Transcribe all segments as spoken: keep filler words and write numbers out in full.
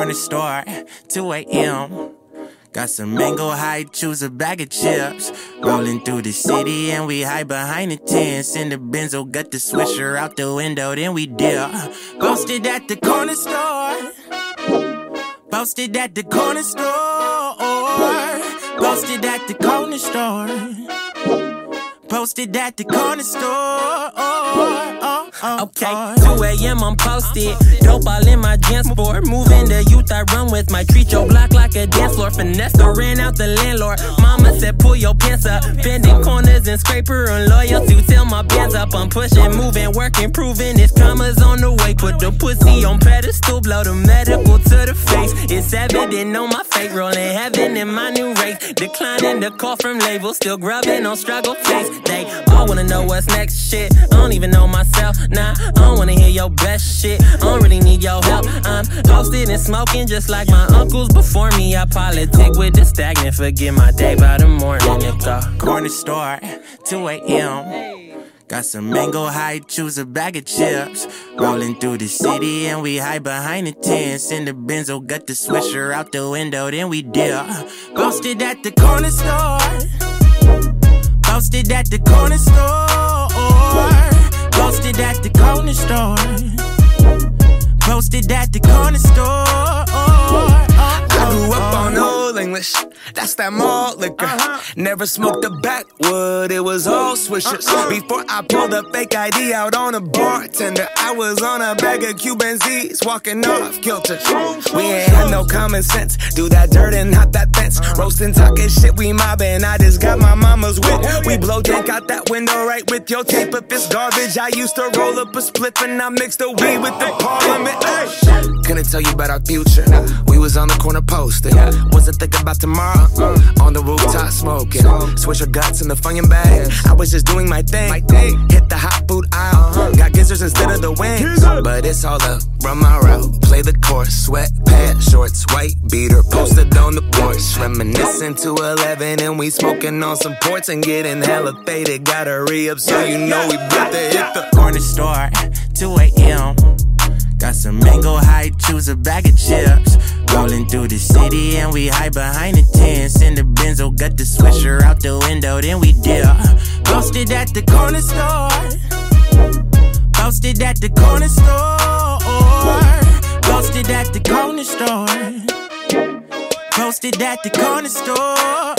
Corner store, two a.m. Got some mango high, choose a bag of chips. Rolling through the city and we hide behind the tents. In the Benzo, got the swisher out the window, then we dip. Posted at the corner store. Posted at the corner store. Posted at the corner store. Posted at the corner store. Okay, two a.m. I'm posted. Dope all in my gym sport. Moving the youth I run with. My treat your block like a dance floor. Finesse the ran out the landlord. Mama said pull your pants up. Bending corners and scraper on loyalty. Till my bands up. I'm pushing, moving, working, proving. This commas on the way. Put the pussy on pedestal. Blow the medical to the face. It's evident on my fate. Rolling heaven in my new race. Declining the call from labels. Still grubbing on struggle face. They all wanna know what's next shit. I don't even know myself. Nah, I don't wanna hear your best shit. I don't really need your help. I'm toasted and smoking just like my uncles before me. I politic with the stagnant. Forget my day by the morning. It's a corner store, two a.m. Got some mango high, choose a bag of chips. Rolling through the city and we hide behind the tents. In the Benzo, got the swisher out the window, then we dip. Posted at the corner store. Posted at the corner store. Posted at the corner store. Posted at the corner store. I grew up on Old English, that's that malt liquor. Uh-huh. Never smoked a backwood, it was all swishers. Uh-uh. Before I pulled a fake I D out on a bartender, I was on a bag of Cuban Z's, walking off kilter. We ain't had no common sense, do that dirt and not that fence. Uh-huh. Roasting, talking shit, we mobbing, I just got my mama's whip. Oh, yeah. We blow dank out that window right with your tape. If it's garbage, I used to roll up a spliff and I mixed the weed with the parliament. Hey. Couldn't tell you about our future, we was on the corner posting. Wasn't thinking about tomorrow, uh, on the rooftop smoking. Swish your guts in the Funyun bag, I was just doing my thing. Hit the hot food aisle, got gizzards instead of the wings. But it's all up, run my route, play the course. Sweatpants, shorts, white beater, posted on the porch. Reminiscing to eleven and we smoking on some ports and getting hella faded. Gotta re-up so you know we about to hit the corner store, two a.m. Got some mango high, choose a bag of chips. Rolling through the city and we hide behind the tents. In the Benzo, got the swisher out the window, then we dip. Posted at the corner store. Posted at the corner store. Posted at the corner store. Posted at the corner store.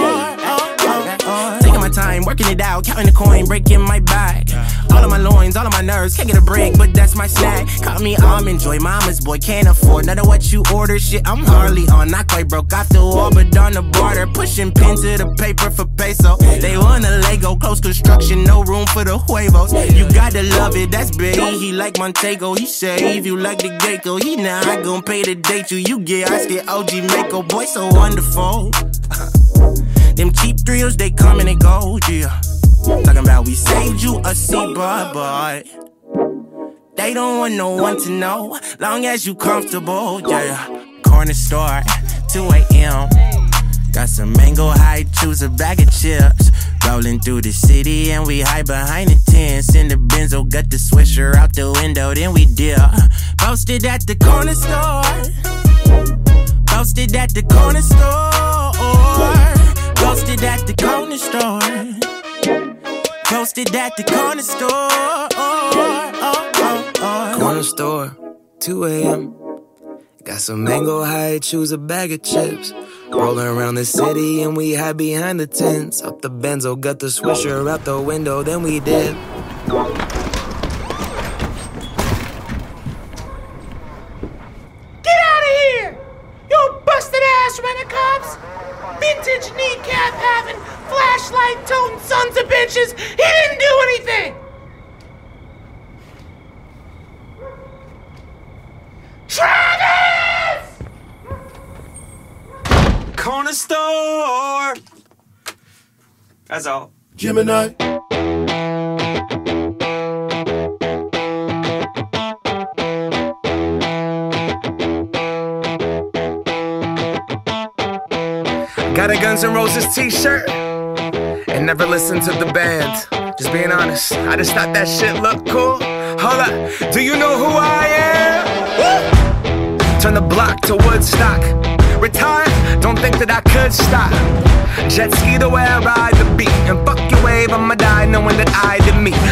Taking my time, working it out, counting the coin, breaking my back. All of my loins, all of my nerves, can't get a break, but that's my snack. Call me almond joy, mama's boy, can't afford none of what you order. Shit, I'm hardly on, not quite broke off the wall, but on the border, pushing pen to the paper for peso. They want a Lego, close construction, no room for the huevos. You gotta love it, that's big. He like Montego, he say if you like the gecko, he not gon' pay to date you. You get I get O G Mako, boy, so wonderful. Them cheap thrills, they come and they go, yeah. Talking about we saved you a seat, but, but they don't want no one to know, long as you comfortable, yeah. Corner store, two a.m. Got some mango high, choose a bag of chips. Rolling through the city and we hide behind the tents. In the Benzo, got the swisher out the window, then we dip. Posted at the corner store. Posted at the corner store. Posted at the corner store. Posted at the corner store. Corner store, two a.m. Got some mango high, choose a bag of chips. Rolling around the city and we hide behind the tents. Up the Benzo, got the swisher out the window, then we dip. Get out of here! You busted ass rent-a-cops! Vintage kneecap having, flashlight toting sons of bitches! He didn't do anything! Travis! Corner store! That's all. Gemini. Got a Guns N' Roses t-shirt and never listened to the band. Just being honest, I just thought that shit looked cool. Hold up, do you know who I am? Woo! Turn the block to Woodstock. Retire, don't think that I could stop. Jet ski the way I ride the beat, and fuck your wave, I'ma die knowing that I